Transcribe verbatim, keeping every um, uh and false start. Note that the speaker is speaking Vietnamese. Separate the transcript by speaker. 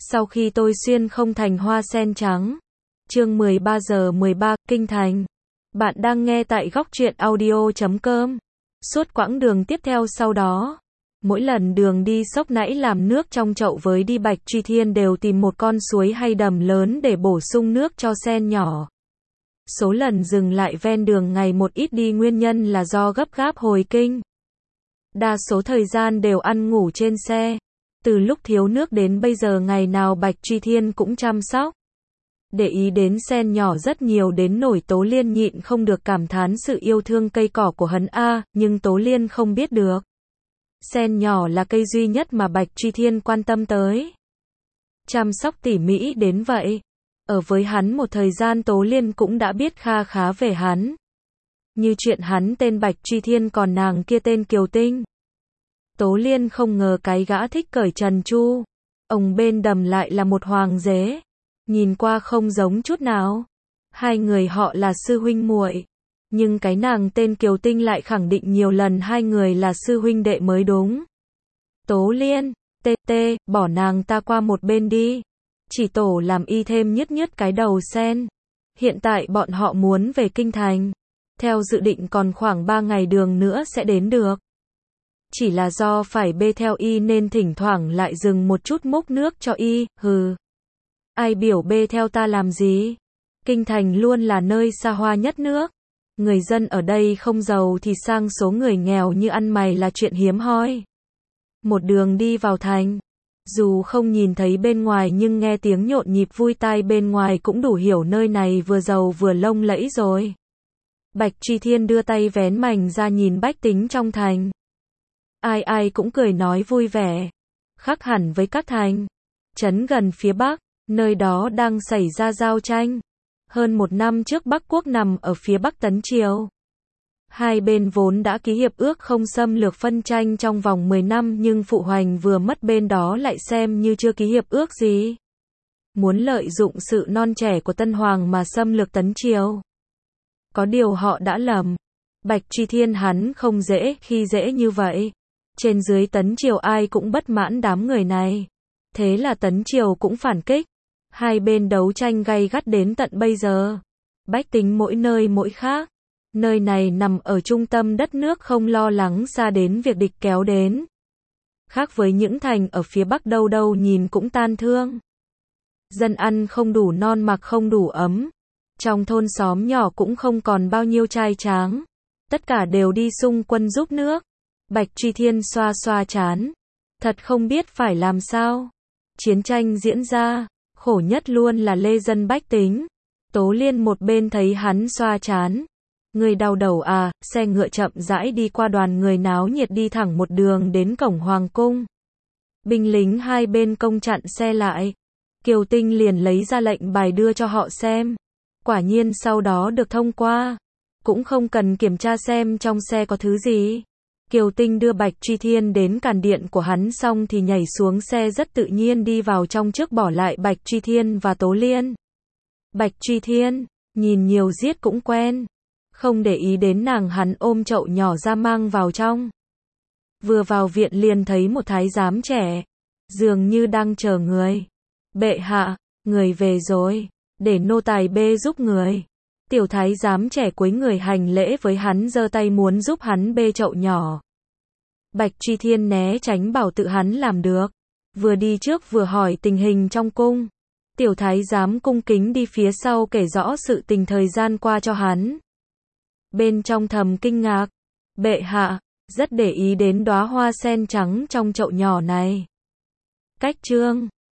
Speaker 1: Sau khi tôi xuyên không thành hoa sen trắng. Chương mười ba giờ mười ba, Kinh Thành. Bạn đang nghe tại góc truyện audio chấm com. Suốt quãng đường tiếp theo sau đó, mỗi lần đường đi xốc nãy làm nước trong chậu với đi Bạch Truy Thiên đều tìm một con suối hay đầm lớn để bổ sung nước cho sen nhỏ. Số lần dừng lại ven đường ngày một ít đi, nguyên nhân là do gấp gáp hồi kinh. Đa số thời gian đều ăn ngủ trên xe. Từ lúc thiếu nước đến bây giờ ngày nào Bạch Truy Thiên cũng chăm sóc. Để ý đến sen nhỏ rất nhiều đến nỗi Tố Liên nhịn không được cảm thán sự yêu thương cây cỏ của hắn a, nhưng Tố Liên không biết được. Sen nhỏ là cây duy nhất mà Bạch Truy Thiên quan tâm tới. Chăm sóc tỉ mỉ đến vậy. Ở với hắn một thời gian Tố Liên cũng đã biết kha khá về hắn. Như chuyện hắn tên Bạch Truy Thiên còn nàng kia tên Kiều Tinh. Tố Liên không ngờ cái gã thích cởi trần chu. Ông bên đầm lại là một hoàng đế. Nhìn qua không giống chút nào. Hai người họ là sư huynh muội. Nhưng cái nàng tên Kiều Tinh lại khẳng định nhiều lần hai người là sư huynh đệ mới đúng. Tố Liên, tê tê, bỏ nàng ta qua một bên đi. Chỉ tổ làm y thêm nhứt nhứt cái đầu sen. Hiện tại bọn họ muốn về Kinh Thành. Theo dự định còn khoảng ba ngày đường nữa sẽ đến được. Chỉ là do phải bê theo y nên thỉnh thoảng lại dừng một chút múc nước cho y, hừ. Ai biểu bê theo ta làm gì? Kinh Thành luôn là nơi xa hoa nhất nước. Người dân ở đây không giàu thì sang số người nghèo như ăn mày là chuyện hiếm hoi. Một đường đi vào thành. Dù không nhìn thấy bên ngoài nhưng nghe tiếng nhộn nhịp vui tai bên ngoài cũng đủ hiểu nơi này vừa giàu vừa lông lẫy rồi. Bạch Truy Thiên đưa tay vén mành ra nhìn bách tính trong thành. Ai ai cũng cười nói vui vẻ. Khác hẳn với các thành trấn gần phía Bắc, nơi đó đang xảy ra giao tranh. Hơn một năm trước Bắc Quốc nằm ở phía Bắc Tấn Triều. Hai bên vốn đã ký hiệp ước không xâm lược phân tranh trong vòng mười năm nhưng Phụ Hoành vừa mất bên đó lại xem như chưa ký hiệp ước gì. Muốn lợi dụng sự non trẻ của Tân Hoàng mà xâm lược Tấn Triều. Có điều họ đã lầm. Bạch Truy Thiên hắn không dễ khi dễ như vậy. Trên dưới Tấn Triều ai cũng bất mãn đám người này. Thế là Tấn Triều cũng phản kích. Hai bên đấu tranh gay gắt đến tận bây giờ. Bách tính mỗi nơi mỗi khác. Nơi này nằm ở trung tâm đất nước không lo lắng xa đến việc địch kéo đến. Khác với những thành ở phía Bắc đâu đâu nhìn cũng tan thương. Dân ăn không đủ non mặc không đủ ấm. Trong thôn xóm nhỏ cũng không còn bao nhiêu trai tráng. Tất cả đều đi xung quân giúp nước. Bạch Truy Thiên xoa xoa trán. Thật không biết phải làm sao. Chiến tranh diễn ra, khổ nhất luôn là lê dân bách tính. Tố Liên một bên thấy hắn xoa trán. Người đau đầu à, xe ngựa chậm rãi đi qua đoàn người náo nhiệt đi thẳng một đường đến cổng Hoàng cung. Binh lính hai bên công chặn xe lại. Kiều Tinh liền lấy ra lệnh bài đưa cho họ xem. Quả nhiên sau đó được thông qua. Cũng không cần kiểm tra xem trong xe có thứ gì. Kiều Tinh đưa Bạch Truy Thiên đến càn điện của hắn xong thì nhảy xuống xe rất tự nhiên đi vào trong trước bỏ lại Bạch Truy Thiên và Tố Liên. Bạch Truy Thiên, nhìn nhiều giết cũng quen. Không để ý đến nàng hắn ôm chậu nhỏ ra mang vào trong. Vừa vào viện liền thấy một thái giám trẻ. Dường như đang chờ người. Bệ hạ, người về rồi. Để nô tài bê giúp người. Tiểu thái giám trẻ cúi người hành lễ với hắn giơ tay muốn giúp hắn bê chậu nhỏ. Bạch Truy Thiên né tránh bảo tự hắn làm được. Vừa đi trước vừa hỏi tình hình trong cung. Tiểu thái giám cung kính đi phía sau kể rõ sự tình thời gian qua cho hắn. Bên trong thầm kinh ngạc. Bệ hạ, rất để ý đến đóa hoa sen trắng trong chậu nhỏ này. Cách chương